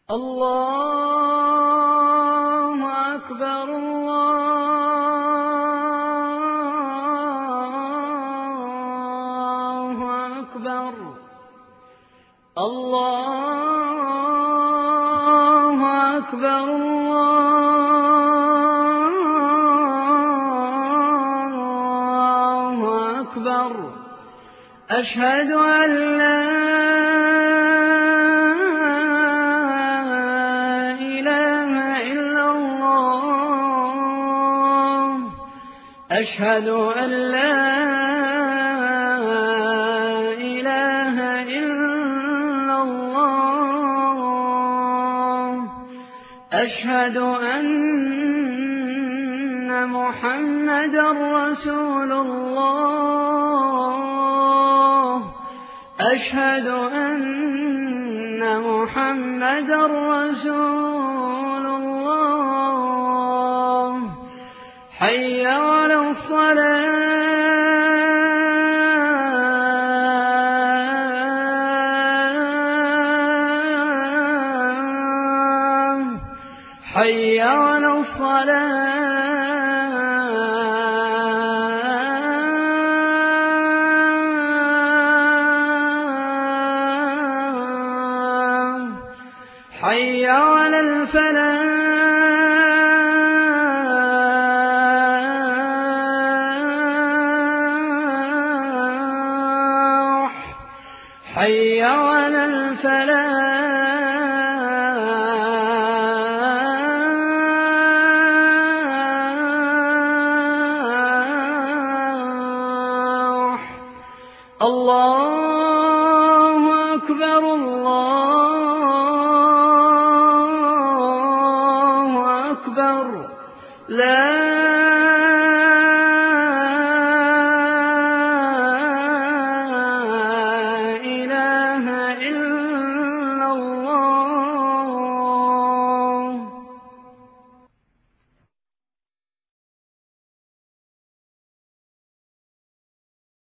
الله أكبر الله أكبر الله أكبر الله أكبر أشهد أن لا إله إلا الله أشهد أن لا إله إلا الله أشهد أن محمدا رسول الله أشهد أن محمدا رسول الله حي على الصلاة حي على الصلاة حي على الفلاح حي على الفلاح الله أكبر الله أكبر لا